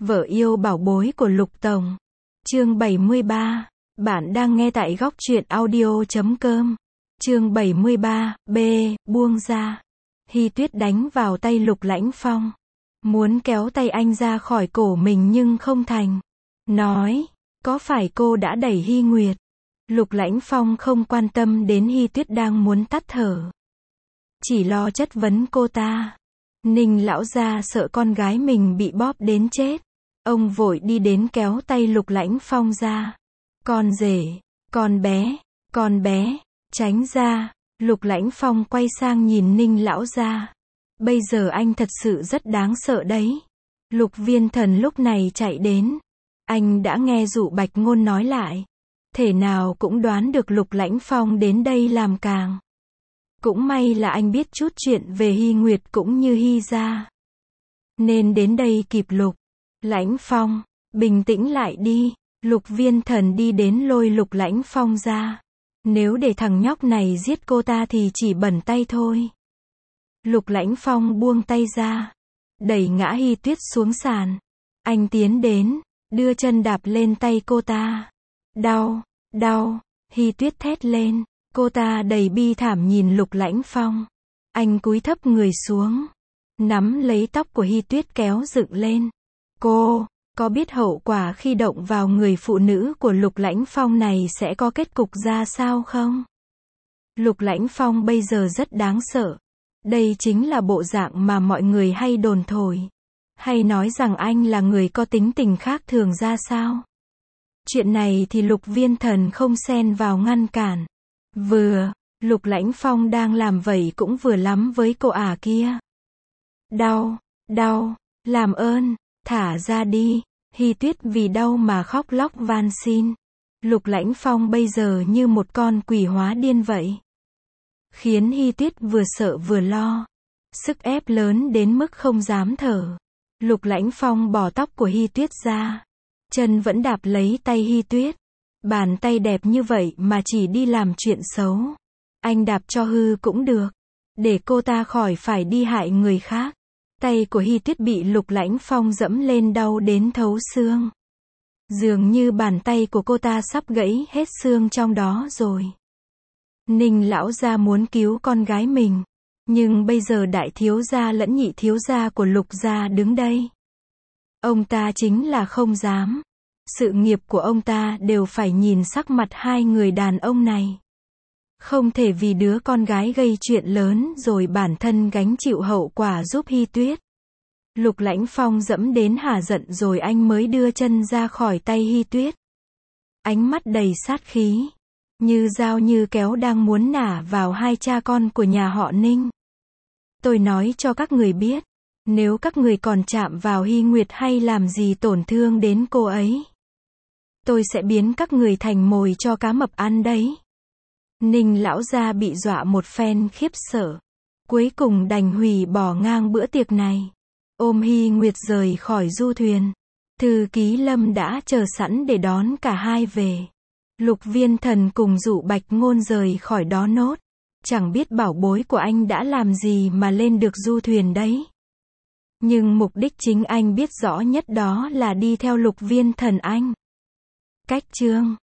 Vợ yêu bảo bối của Lục Tổng. Chương 73. Bạn đang nghe tại góc truyện audio.com. Chương 73. B. Buông ra. Hy Tuyết đánh vào tay Lục Lãnh Phong. Muốn kéo tay anh ra khỏi cổ mình nhưng không thành. Nói, có phải cô đã đẩy Hy Nguyệt? Lục Lãnh Phong không quan tâm đến Hy Tuyết đang muốn tắt thở. Chỉ lo chất vấn cô ta. Ninh lão gia sợ con gái mình bị bóp đến chết. Ông vội đi đến kéo tay Lục Lãnh Phong ra. Con rể, con bé, tránh ra. Lục Lãnh Phong quay sang nhìn Ninh lão gia. Bây giờ anh thật sự rất đáng sợ đấy. Lục Viên Thần lúc này chạy đến. Anh đã nghe Dụ Bạch Ngôn nói lại. Thể nào cũng đoán được Lục Lãnh Phong đến đây làm càng. Cũng may là anh biết chút chuyện về Hy Nguyệt cũng như Hy gia. Nên đến đây kịp Lục Lãnh Phong. Bình tĩnh lại đi. Lục Viên Thần đi đến lôi Lục Lãnh Phong ra. Nếu để thằng nhóc này giết cô ta thì chỉ bẩn tay thôi. Lục Lãnh Phong buông tay ra. Đẩy ngã Hy Tuyết xuống sàn. Anh tiến đến, đưa chân đạp lên tay cô ta. Đau, Hy Tuyết thét lên. Cô ta đầy bi thảm nhìn Lục Lãnh Phong. Anh cúi thấp người xuống. Nắm lấy tóc của Hy Tuyết kéo dựng lên. Cô, có biết hậu quả khi động vào người phụ nữ của Lục Lãnh Phong này sẽ có kết cục ra sao không? Lục Lãnh Phong bây giờ rất đáng sợ. Đây chính là bộ dạng mà mọi người hay đồn thổi. Hay nói rằng anh là người có tính tình khác thường ra sao? Chuyện này thì Lục Viên Thần không xen vào ngăn cản. Lục Lãnh Phong đang làm vậy cũng vừa lắm với cô ả kia. Đau, làm ơn, thả ra đi. Hy Tuyết vì đau mà khóc lóc van xin. Lục Lãnh Phong bây giờ như một con quỷ hóa điên vậy. Khiến Hy Tuyết vừa sợ vừa lo. Sức ép lớn đến mức không dám thở. Lục Lãnh Phong bỏ tóc của Hy Tuyết ra. Chân vẫn đạp lấy tay Hy Tuyết. Bàn tay đẹp như vậy mà chỉ đi làm chuyện xấu. Anh đạp cho hư cũng được. Để cô ta khỏi phải đi hại người khác. Tay của Hy Tuyết bị Lục Lãnh Phong dẫm lên đau đến thấu xương. Dường như bàn tay của cô ta sắp gãy hết xương trong đó rồi. Ninh lão gia muốn cứu con gái mình. Nhưng bây giờ đại thiếu gia lẫn nhị thiếu gia của Lục gia đứng đây. Ông ta chính là không dám. Sự nghiệp của ông ta đều phải nhìn sắc mặt hai người đàn ông này. Không thể vì đứa con gái gây chuyện lớn rồi bản thân gánh chịu hậu quả giúp Hy Tuyết. Lục Lãnh Phong dẫm đến hả giận rồi anh mới đưa chân ra khỏi tay Hy Tuyết. Ánh mắt đầy sát khí. Như dao như kéo đang muốn nả vào hai cha con của nhà họ Ninh. Tôi nói cho các người biết. Nếu các người còn chạm vào Hy Nguyệt hay làm gì tổn thương đến cô ấy. Tôi sẽ biến các người thành mồi cho cá mập ăn đấy. Ninh lão gia bị dọa một phen khiếp sợ. Cuối cùng đành hủy bỏ ngang bữa tiệc này. Ôm Hy Nguyệt rời khỏi du thuyền. Thư ký Lâm đã chờ sẵn để đón cả hai về. Lục Viên Thần cùng Dụ Bạch Ngôn rời khỏi đó nốt. Chẳng biết bảo bối của anh đã làm gì mà lên được du thuyền đấy. Nhưng mục đích chính anh biết rõ nhất đó là đi theo Lục Viên Thần anh. Cách chương